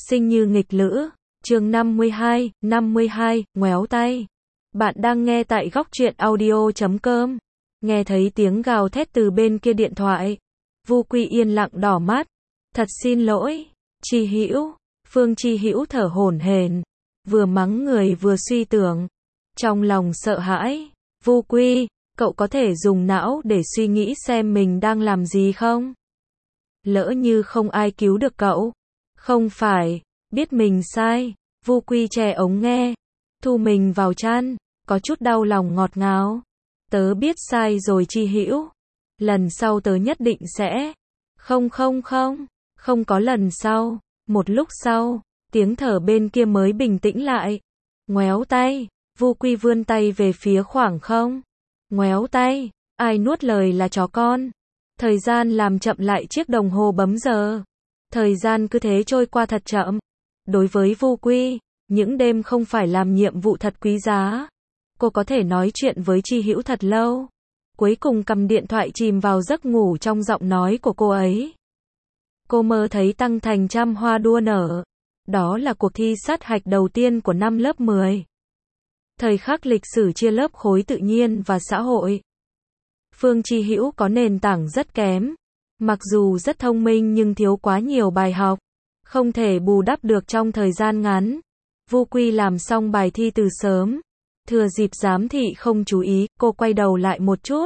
Sinh như nghịch lữ, chương 52, ngoéo tay. Bạn đang nghe tại góc truyện audio.com. Nghe thấy tiếng gào thét từ bên kia điện thoại. Vu Quy yên lặng đỏ mắt. Thật xin lỗi, Chi Hữu. Phương Chi Hữu thở hổn hển, vừa mắng người vừa suy tưởng. Trong lòng sợ hãi, Vu Quy, cậu có thể dùng não để suy nghĩ xem mình đang làm gì không? Lỡ như không ai cứu được cậu. Không phải, biết mình sai, Vu Quy che ống nghe, thu mình vào chăn, có chút đau lòng ngọt ngào. Tớ biết sai rồi Chi Hữu. Lần sau tớ nhất định sẽ. Không có lần sau. Một lúc sau, tiếng thở bên kia mới bình tĩnh lại. Ngoéo tay, Vu Quy vươn tay về phía khoảng không. Ngoéo tay, ai nuốt lời là chó con. Thời gian làm chậm lại chiếc đồng hồ bấm giờ. Thời gian cứ thế trôi qua thật chậm. Đối với Vu Quy, những đêm không phải làm nhiệm vụ thật quý giá. Cô có thể nói chuyện với Chi Hữu thật lâu. Cuối cùng cầm điện thoại chìm vào giấc ngủ trong giọng nói của cô ấy. Cô mơ thấy Tăng Thành trăm hoa đua nở. Đó là cuộc thi sát hạch đầu tiên của năm lớp 10. Thời khắc lịch sử chia lớp khối tự nhiên và xã hội. Phương Chi Hữu có nền tảng rất kém. Mặc dù rất thông minh nhưng thiếu quá nhiều bài học. Không thể bù đắp được trong thời gian ngắn. Vu Quy làm xong bài thi từ sớm. Thừa dịp giám thị không chú ý, cô quay đầu lại một chút.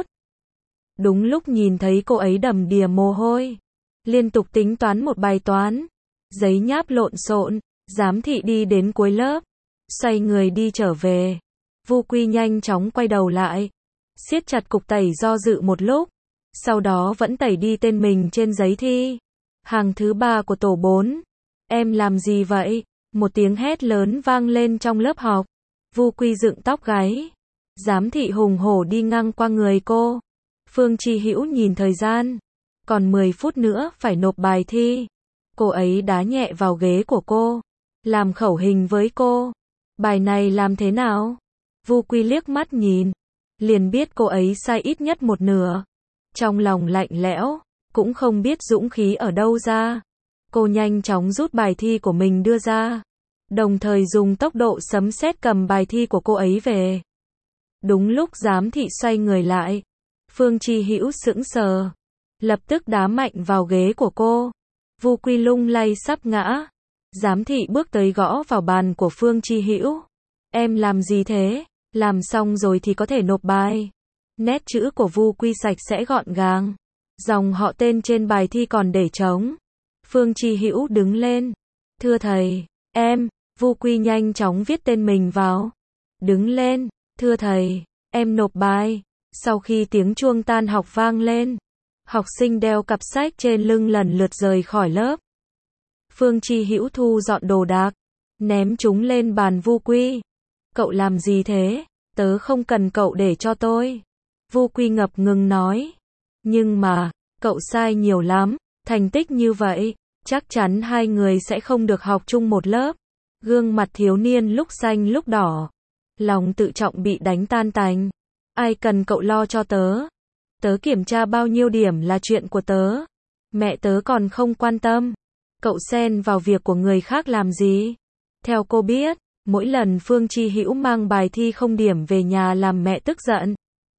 Đúng lúc nhìn thấy cô ấy đầm đìa mồ hôi. Liên tục tính toán một bài toán. Giấy nháp lộn xộn. Giám thị đi đến cuối lớp. Xoay người đi trở về. Vu Quy nhanh chóng quay đầu lại. Siết chặt cục tẩy do dự một lúc. Sau đó vẫn tẩy đi tên mình trên giấy thi. Hàng thứ 3 của tổ 4. Em làm gì vậy? Một tiếng hét lớn vang lên trong lớp học. Vu Quy dựng tóc gáy. Giám thị hùng hổ đi ngang qua người cô. Phương Chi Hữu nhìn thời gian. Còn 10 phút nữa phải nộp bài thi. Cô ấy đá nhẹ vào ghế của cô. Làm khẩu hình với cô. Bài này làm thế nào? Vu Quy liếc mắt nhìn. Liền biết cô ấy sai ít nhất một nửa. Trong lòng lạnh lẽo. Cũng không biết dũng khí ở đâu ra. Cô nhanh chóng rút bài thi của mình đưa ra. Đồng thời dùng tốc độ sấm sét cầm bài thi của cô ấy về. Đúng lúc giám thị xoay người lại. Phương Chi Hữu sững sờ. Lập tức đá mạnh vào ghế của cô. Vu Quy lung lay sắp ngã. Giám thị bước tới gõ vào bàn của Phương Chi Hữu. Em làm gì thế? Làm xong rồi thì có thể nộp bài. Nét chữ của Vu Quy sạch sẽ gọn gàng. Dòng họ tên trên bài thi còn để trống. Phương Chi Hữu đứng lên. Thưa thầy, em. Vu Quy nhanh chóng viết tên mình vào. Đứng lên. Thưa thầy, em nộp bài. Sau khi tiếng chuông tan học vang lên, học sinh đeo cặp sách trên lưng lần lượt rời khỏi lớp. Phương Chi Hữu thu dọn đồ đạc, ném chúng lên bàn Vu Quy. Cậu làm gì thế? Tớ không cần cậu để cho tôi. Vu Quy ngập ngừng nói. Nhưng mà, cậu sai nhiều lắm. Thành tích như vậy, chắc chắn hai người sẽ không được học chung một lớp. Gương mặt thiếu niên lúc xanh lúc đỏ. Lòng tự trọng bị đánh tan tành. Ai cần cậu lo cho tớ? Tớ kiểm tra bao nhiêu điểm là chuyện của tớ. Mẹ tớ còn không quan tâm. Cậu xen vào việc của người khác làm gì? Theo cô biết, mỗi lần Phương Chi Hữu mang bài thi không điểm về nhà làm mẹ tức giận,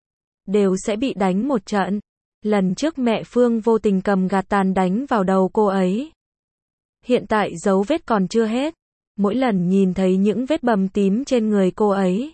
đều sẽ bị đánh một trận. Lần trước mẹ Phương vô tình cầm gạt tàn đánh vào đầu cô ấy. Hiện tại dấu vết còn chưa hết. Mỗi lần nhìn thấy những vết bầm tím trên người cô ấy,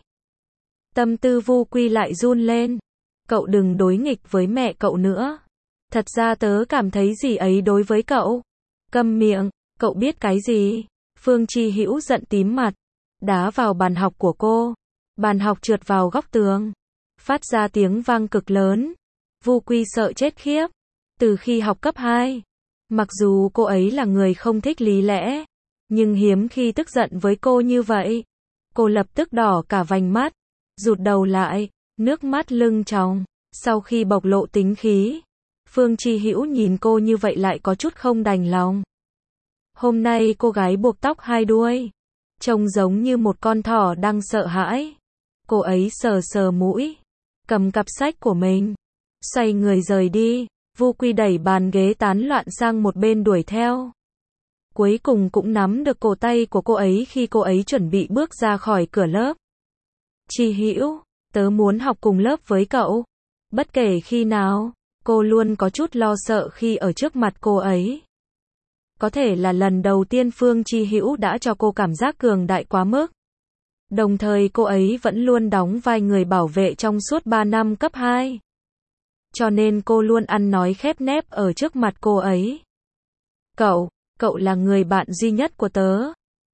tâm tư Vu Quy lại run lên. Cậu đừng đối nghịch với mẹ cậu nữa. Thật ra tớ cảm thấy gì ấy đối với cậu. Câm miệng, cậu biết cái gì? Phương Chi Hữu giận tím mặt, đá vào bàn học của cô. Bàn học trượt vào góc tường, phát ra tiếng vang cực lớn. Vu Quy sợ chết khiếp. Từ khi học cấp 2, mặc dù cô ấy là người không thích lý lẽ, nhưng hiếm khi tức giận với cô như vậy. Cô lập tức đỏ cả vành mắt, rụt đầu lại, nước mắt lưng tròng. Sau khi bộc lộ tính khí, Phương Chi Hữu nhìn cô như vậy lại có chút không đành lòng. Hôm nay cô gái buộc tóc hai đuôi, trông giống như một con thỏ đang sợ hãi. Cô ấy sờ sờ mũi, cầm cặp sách của mình, xoay người rời đi. Vu Quy đẩy bàn ghế tán loạn sang một bên đuổi theo. cuối cùng cũng nắm được cổ tay của cô ấy khi cô ấy chuẩn bị bước ra khỏi cửa lớp. Chi Hữu, tớ muốn học cùng lớp với cậu. Bất kể khi nào, cô luôn có chút lo sợ khi ở trước mặt cô ấy. Có thể là lần đầu tiên Phương Chi Hữu đã cho cô cảm giác cường đại quá mức. Đồng thời cô ấy vẫn luôn đóng vai người bảo vệ trong suốt 3 năm cấp 2. Cho nên cô luôn ăn nói khép nép ở trước mặt cô ấy. Cậu là người bạn duy nhất của tớ.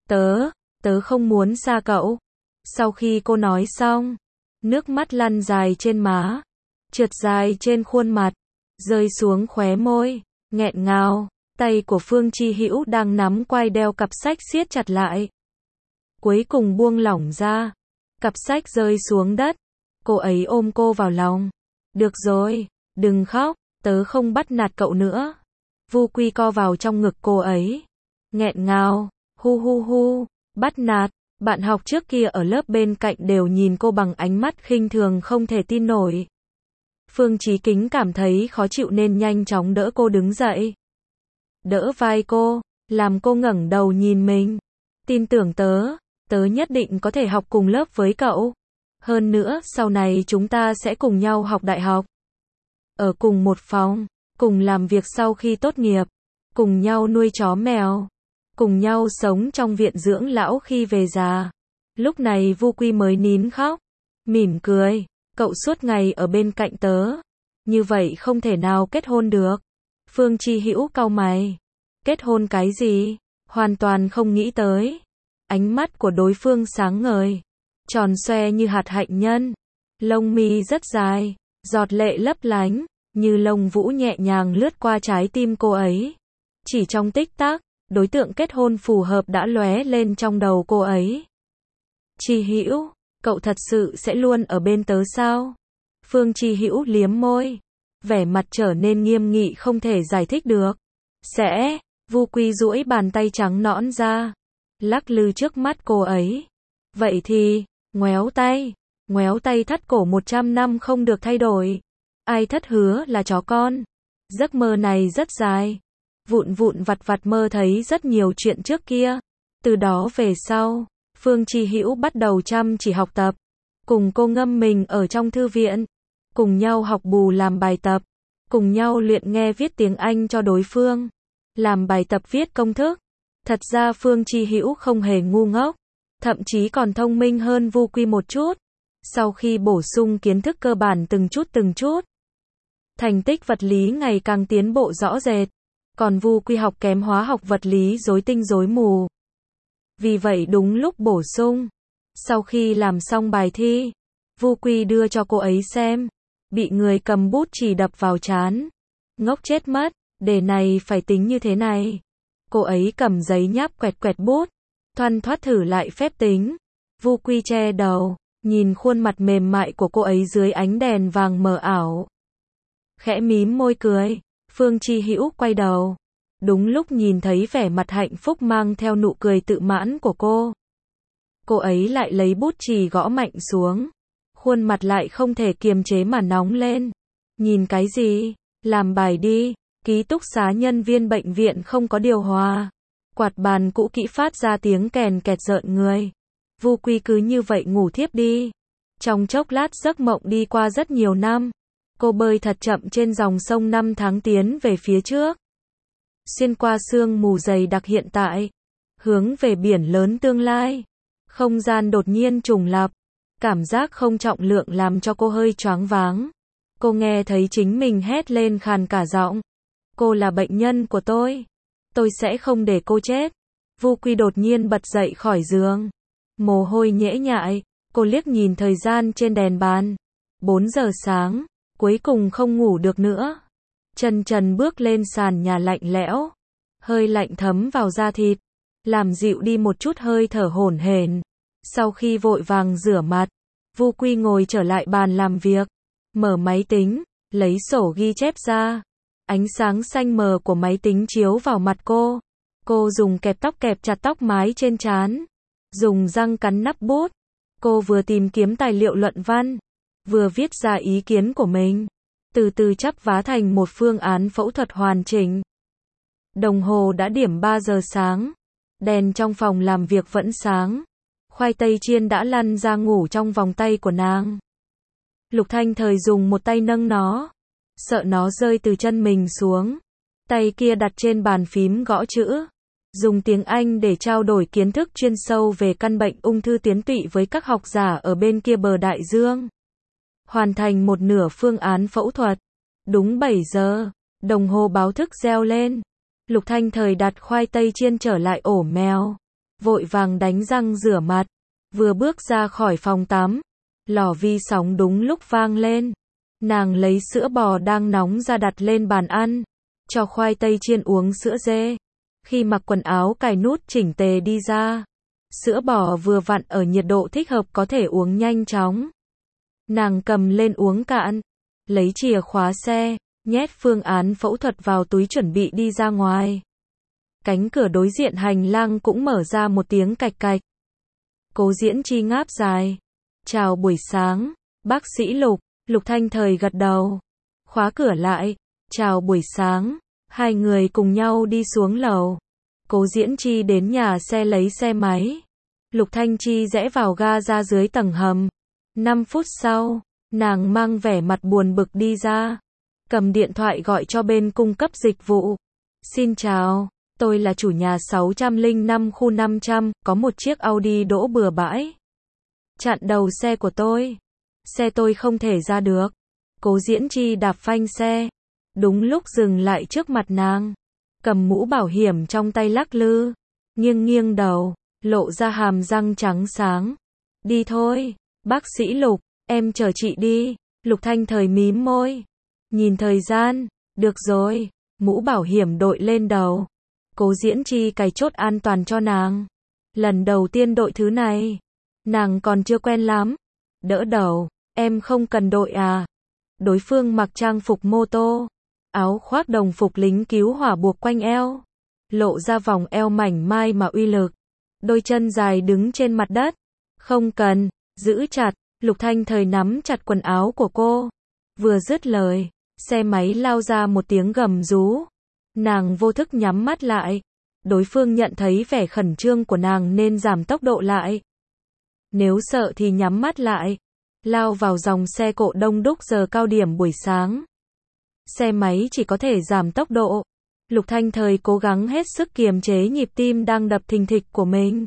Tớ không muốn xa cậu. Sau khi cô nói xong, nước mắt lăn dài trên má, trượt dài trên khuôn mặt, rơi xuống khóe môi, nghẹn ngào. Tay của Phương Chi Hữu đang nắm quai đeo cặp sách siết chặt lại. Cuối cùng buông lỏng ra, cặp sách rơi xuống đất. Cô ấy ôm cô vào lòng. Được rồi, đừng khóc, tớ không bắt nạt cậu nữa. Vu Quy co vào trong ngực cô ấy, nghẹn ngào, hu hu hu, bắt nạt. Bạn học trước kia ở lớp bên cạnh đều nhìn cô bằng ánh mắt khinh thường không thể tin nổi. Phương Chí Kính cảm thấy khó chịu nên nhanh chóng đỡ cô đứng dậy. Đỡ vai cô, làm cô ngẩng đầu nhìn mình. Tin tưởng tớ nhất định có thể học cùng lớp với cậu. Hơn nữa, sau này chúng ta sẽ cùng nhau học đại học. Ở cùng một phòng, cùng làm việc sau khi tốt nghiệp, cùng nhau nuôi chó mèo, cùng nhau sống trong viện dưỡng lão khi về già. Lúc này Vu Quy mới nín khóc, mỉm cười, cậu suốt ngày ở bên cạnh tớ, như vậy không thể nào kết hôn được. Phương Chi Hữu cau mày, kết hôn cái gì, hoàn toàn không nghĩ tới. Ánh mắt của đối phương sáng ngời, tròn xoe như hạt hạnh nhân, lông mi rất dài, giọt lệ lấp lánh, như lông vũ nhẹ nhàng lướt qua trái tim cô ấy. Chỉ trong tích tắc, đối tượng kết hôn phù hợp đã lóe lên trong đầu cô ấy. Chi Hữu, cậu thật sự sẽ luôn ở bên tớ sao? Phương Chi Hữu liếm môi, vẻ mặt trở nên nghiêm nghị không thể giải thích được. Sẽ, Vu Quy duỗi bàn tay trắng nõn ra, lắc lư trước mắt cô ấy. Vậy thì, ngoéo tay thắt cổ 100 năm không được thay đổi. Ai thất hứa là chó con. Giấc mơ này rất dài. Vụn vặt vặt mơ thấy rất nhiều chuyện trước kia. Từ đó về sau, Phương Chi Hữu bắt đầu chăm chỉ học tập. Cùng cô ngâm mình ở trong thư viện. Cùng nhau học bù làm bài tập. Cùng nhau luyện nghe viết tiếng Anh cho đối phương. Làm bài tập viết công thức. Thật ra Phương Chi Hữu không hề ngu ngốc. Thậm chí còn thông minh hơn Vu Quy một chút. Sau khi bổ sung kiến thức cơ bản từng chút, thành tích vật lý ngày càng tiến bộ rõ rệt. Còn Vu Quy học kém hóa học vật lý rối tinh rối mù. Vì vậy đúng lúc bổ sung, sau khi làm xong bài thi, Vu Quy đưa cho cô ấy xem, bị người cầm bút chỉ đập vào trán. Ngốc chết mất, đề này phải tính như thế này. Cô ấy cầm giấy nháp quẹt bút, thoăn thoắt thử lại phép tính. Vu Quy che đầu, nhìn khuôn mặt mềm mại của cô ấy dưới ánh đèn vàng mờ ảo. Khẽ mím môi cười, Phương Chi Hữu quay đầu. Đúng lúc nhìn thấy vẻ mặt hạnh phúc mang theo nụ cười tự mãn của cô. Cô ấy lại lấy bút chì gõ mạnh xuống. Khuôn mặt lại không thể kiềm chế mà nóng lên. Nhìn cái gì? Làm bài đi. Ký túc xá nhân viên bệnh viện không có điều hòa. Quạt bàn cũ kỹ phát ra tiếng kèn kẹt rợn người. Vu Quy cứ như vậy ngủ thiếp đi. Trong chốc lát giấc mộng đi qua rất nhiều năm. Cô bơi thật chậm trên dòng sông 5 tháng tiến về phía trước. Xuyên qua sương mù dày đặc hiện tại. Hướng về biển lớn tương lai. Không gian đột nhiên trùng lặp. Cảm giác không trọng lượng làm cho cô hơi choáng váng. Cô nghe thấy chính mình hét lên khàn cả giọng. Cô là bệnh nhân của tôi. Tôi sẽ không để cô chết. Vu Quy đột nhiên bật dậy khỏi giường. Mồ hôi nhễ nhại. Cô liếc nhìn thời gian trên đèn bàn. 4 giờ sáng. Cuối cùng không ngủ được nữa. Chân trần bước lên sàn nhà lạnh lẽo. Hơi lạnh thấm vào da thịt. Làm dịu đi một chút hơi thở hổn hển. Sau khi vội vàng rửa mặt, Vu Quy ngồi trở lại bàn làm việc. Mở máy tính, lấy sổ ghi chép ra. Ánh sáng xanh mờ của máy tính chiếu vào mặt cô. Cô dùng kẹp tóc kẹp chặt tóc mái trên trán. Dùng răng cắn nắp bút. Cô vừa tìm kiếm tài liệu luận văn, vừa viết ra ý kiến của mình. Từ từ chắp vá thành một phương án phẫu thuật hoàn chỉnh. Đồng hồ đã điểm 3 giờ sáng. Đèn trong phòng làm việc vẫn sáng. Khoai tây chiên đã lăn ra ngủ trong vòng tay của nàng. Lục Thanh Thời dùng một tay nâng nó, sợ nó rơi từ chân mình xuống. Tay kia đặt trên bàn phím gõ chữ, dùng tiếng Anh để trao đổi kiến thức chuyên sâu về căn bệnh ung thư tuyến tụy với các học giả ở bên kia bờ đại dương. Hoàn thành một nửa phương án phẫu thuật. Đúng 7 giờ, đồng hồ báo thức reo lên. Lục Thanh Thời đặt khoai tây chiên trở lại ổ mèo, vội vàng đánh răng rửa mặt, vừa bước ra khỏi phòng tắm, lò vi sóng đúng lúc vang lên. Nàng lấy sữa bò đang nóng ra đặt lên bàn ăn, cho khoai tây chiên uống sữa dê. Khi mặc quần áo cài nút chỉnh tề đi ra, sữa bò vừa vặn ở nhiệt độ thích hợp có thể uống nhanh chóng. Nàng cầm lên uống cạn, lấy chìa khóa xe, nhét phương án phẫu thuật vào túi chuẩn bị đi ra ngoài. Cánh cửa đối diện hành lang cũng mở ra một tiếng cạch cạch. Cố Diễn Chi ngáp dài. Chào buổi sáng, bác sĩ Lục. Lục Thanh Thời gật đầu. Khóa cửa lại. Chào buổi sáng. Hai người cùng nhau đi xuống lầu. Cố Diễn Chi đến nhà xe lấy xe máy. Lục Thanh Chi rẽ vào ga ra dưới tầng hầm. 5 phút sau, nàng mang vẻ mặt buồn bực đi ra. Cầm điện thoại gọi cho bên cung cấp dịch vụ. Xin chào, tôi là chủ nhà 605 khu 500, có một chiếc Audi đỗ bừa bãi. Chặn đầu xe của tôi. Xe tôi không thể ra được. Cố Diễn Chi đạp phanh xe. Đúng lúc dừng lại trước mặt nàng. Cầm mũ bảo hiểm trong tay lắc lư. Nghiêng nghiêng đầu, lộ ra hàm răng trắng sáng. Đi thôi, bác sĩ Lục, em chờ chị đi. Lục Thanh Thời mím môi. Nhìn thời gian, được rồi, mũ bảo hiểm đội lên đầu. Cố Diễn Chi cài chốt an toàn cho nàng. Lần đầu tiên đội thứ này, nàng còn chưa quen lắm. Đỡ đầu, em không cần đội à? Đối phương mặc trang phục mô tô, áo khoác đồng phục lính cứu hỏa buộc quanh eo, lộ ra vòng eo mảnh mai mà uy lực. Đôi chân dài đứng trên mặt đất. Không cần, giữ chặt. Lục Thanh Thời nắm chặt quần áo của cô. Vừa dứt lời, xe máy lao ra một tiếng gầm rú. Nàng vô thức nhắm mắt lại. Đối phương nhận thấy vẻ khẩn trương của nàng nên giảm tốc độ lại. Nếu sợ thì nhắm mắt lại. Lao vào dòng xe cộ đông đúc giờ cao điểm buổi sáng. Xe máy chỉ có thể giảm tốc độ. Lục Thanh Thời cố gắng hết sức kiềm chế nhịp tim đang đập thình thịch của mình.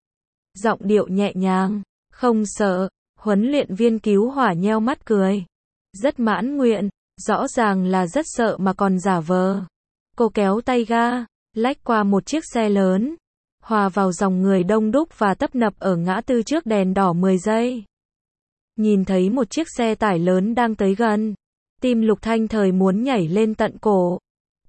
Giọng điệu nhẹ nhàng, không sợ. Huấn luyện viên cứu hỏa nheo mắt cười. Rất mãn nguyện, rõ ràng là rất sợ mà còn giả vờ. Cô kéo tay ga, lách qua một chiếc xe lớn, hòa vào dòng người đông đúc và tấp nập ở ngã tư trước đèn đỏ 10 giây. Nhìn thấy một chiếc xe tải lớn đang tới gần, tim Lục Thanh Thời muốn nhảy lên tận cổ.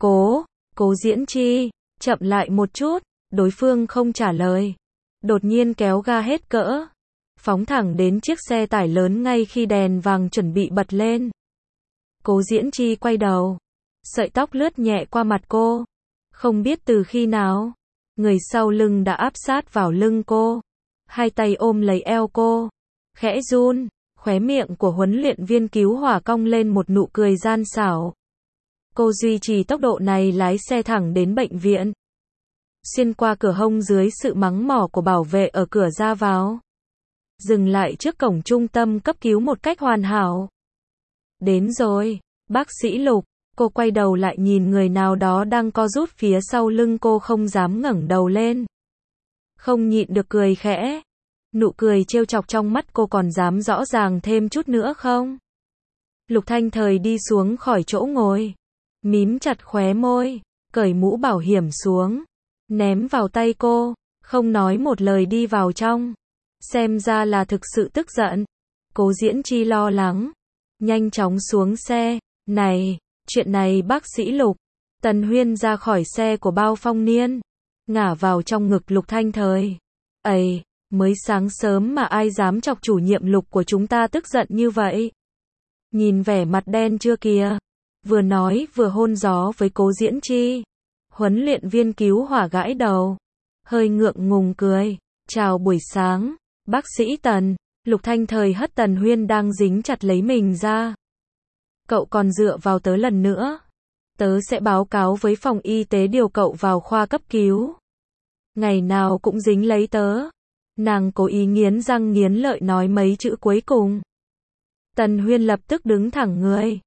Cố Diễn Chi, chậm lại một chút. Đối phương không trả lời. Đột nhiên kéo ga hết cỡ, phóng thẳng đến chiếc xe tải lớn ngay khi đèn vàng chuẩn bị bật lên. Cố Diễn Chi quay đầu, sợi tóc lướt nhẹ qua mặt cô. Không biết từ khi nào, người sau lưng đã áp sát vào lưng cô, hai tay ôm lấy eo cô, khẽ run. Khóe miệng của huấn luyện viên cứu hỏa cong lên một nụ cười gian xảo. Cô duy trì tốc độ này lái xe thẳng đến bệnh viện, xuyên qua cửa hông dưới sự mắng mỏ của bảo vệ ở cửa ra vào, dừng lại trước cổng trung tâm cấp cứu một cách hoàn hảo. Đến rồi, bác sĩ Lục. Cô quay đầu lại nhìn người nào đó đang co rút phía sau lưng cô, không dám ngẩng đầu lên. Không nhịn được cười khẽ. Nụ cười trêu chọc trong mắt cô còn dám rõ ràng thêm chút nữa không? Lục Thanh Thời đi xuống khỏi chỗ ngồi, mím chặt khóe môi, cởi mũ bảo hiểm xuống, ném vào tay cô, không nói một lời đi vào trong. Xem ra là thực sự tức giận. Cố Diễn Chi lo lắng, nhanh chóng xuống xe. Này, chuyện này bác sĩ Lục. Tần Huyên ra khỏi xe của Bao Phong Niên, ngả vào trong ngực Lục Thanh Thời. Ây, mới sáng sớm mà ai dám chọc chủ nhiệm Lục của chúng ta tức giận như vậy? Nhìn vẻ mặt đen chưa kìa. Vừa nói vừa hôn gió với Cố Diễn Chi. Huấn luyện viên cứu hỏa gãi đầu, hơi ngượng ngùng cười. Chào buổi sáng, bác sĩ Tần. Lục Thanh Thời hất Tần Huyên đang dính chặt lấy mình ra. Cậu còn dựa vào tớ lần nữa. Tớ sẽ báo cáo với phòng y tế điều cậu vào khoa cấp cứu. Ngày nào cũng dính lấy tớ. Nàng cố ý nghiến răng nghiến lợi nói mấy chữ cuối cùng. Tần Huyên lập tức đứng thẳng người.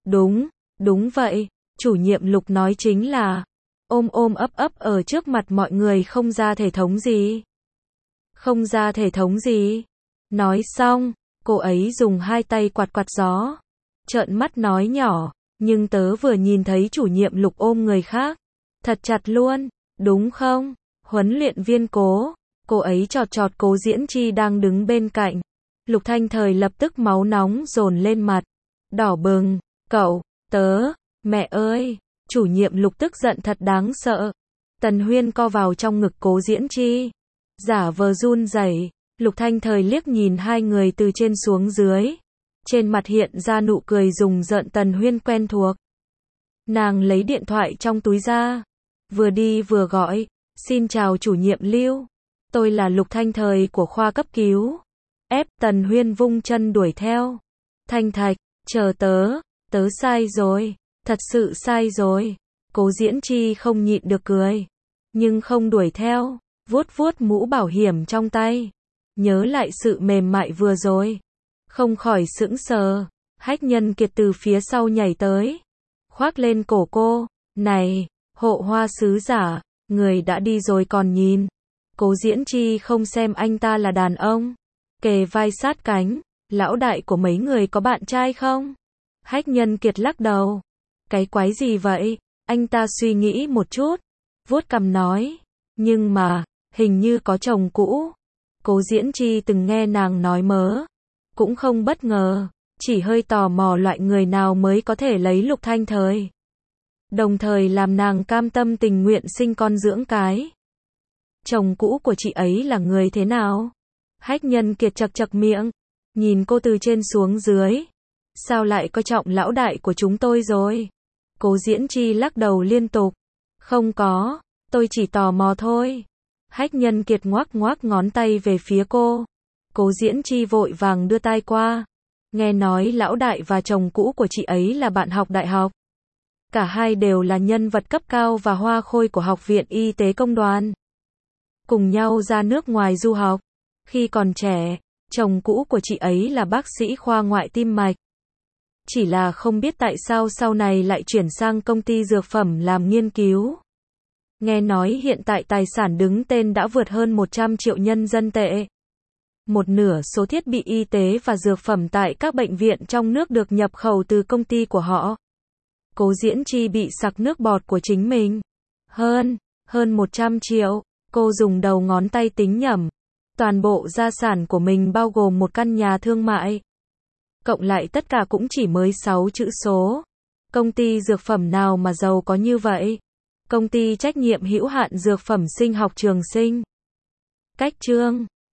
Đúng vậy, chủ nhiệm Lục nói chính là, ôm ấp ở trước mặt mọi người không ra thể thống gì. Không ra thể thống gì. Nói xong, cô ấy dùng hai tay quạt quạt gió. Trợn mắt nói nhỏ, nhưng tớ vừa nhìn thấy chủ nhiệm Lục ôm người khác. Thật chặt luôn, đúng không? Huấn luyện viên Cố. Cô ấy chọt Cố Diễn Chi đang đứng bên cạnh. Lục Thanh Thời lập tức máu nóng dồn lên mặt. Đỏ bừng, cậu, tớ, mẹ ơi, chủ nhiệm Lục tức giận thật đáng sợ. Tần Huyên co vào trong ngực Cố Diễn Chi. Giả vờ run rẩy. Lục Thanh Thời liếc nhìn hai người từ trên xuống dưới. Trên mặt hiện ra nụ cười rùng rợn. Tần Huyên quen thuộc. Nàng lấy điện thoại trong túi ra. Vừa đi vừa gọi. Xin chào chủ nhiệm Lưu. Tôi là Lục Thanh Thời của khoa cấp cứu. Tần Huyên vung chân đuổi theo. Thanh Thạch, chờ tớ sai rồi. Thật sự sai rồi. Cố Diễn Chi không nhịn được cười. Nhưng không đuổi theo. Vuốt mũ bảo hiểm trong tay. Nhớ lại sự mềm mại vừa rồi. Không khỏi sững sờ. Hách Nhân Kiệt từ phía sau nhảy tới. Khoác lên cổ cô. Này, hộ hoa sứ giả. Người đã đi rồi còn nhìn. Cố Diễn Chi không xem anh ta là đàn ông. Kề vai sát cánh. Lão đại của mấy người có bạn trai không? Hách Nhân Kiệt lắc đầu. Cái quái gì vậy? Anh ta suy nghĩ một chút. Vuốt cằm nói. Nhưng mà, hình như có chồng cũ. Cố Diễn Chi từng nghe nàng nói mớ. Cũng không bất ngờ. Chỉ hơi tò mò loại người nào mới có thể lấy Lục Thanh Thời. Đồng thời làm nàng cam tâm tình nguyện sinh con dưỡng cái. Chồng cũ của chị ấy là người thế nào? Hách Nhân Kiệt chật miệng. Nhìn cô từ trên xuống dưới. Sao lại coi trọng lão đại của chúng tôi rồi? Cố Diễn Chi lắc đầu liên tục. Không có, tôi chỉ tò mò thôi. Hách Nhân Kiệt ngoắc ngón tay về phía cô. Cố Diễn Chi vội vàng đưa tay qua. Nghe nói lão đại và chồng cũ của chị ấy là bạn học đại học. Cả hai đều là nhân vật cấp cao và hoa khôi của Học viện Y tế Công đoàn. Cùng nhau ra nước ngoài du học. Khi còn trẻ, chồng cũ của chị ấy là bác sĩ khoa ngoại tim mạch. Chỉ là không biết tại sao sau này lại chuyển sang công ty dược phẩm làm nghiên cứu. Nghe nói hiện tại tài sản đứng tên đã vượt hơn 100 triệu nhân dân tệ. Một nửa số thiết bị y tế và dược phẩm tại các bệnh viện trong nước được nhập khẩu từ công ty của họ. Cố Diễn Chi bị sặc nước bọt của chính mình. Hơn 100 triệu. Cô dùng đầu ngón tay tính nhẩm. Toàn bộ gia sản của mình bao gồm một căn nhà thương mại. Cộng lại tất cả cũng chỉ mới 6 chữ số. Công ty dược phẩm nào mà giàu có như vậy? Công ty trách nhiệm hữu hạn dược phẩm sinh học Trường Sinh. Cách chương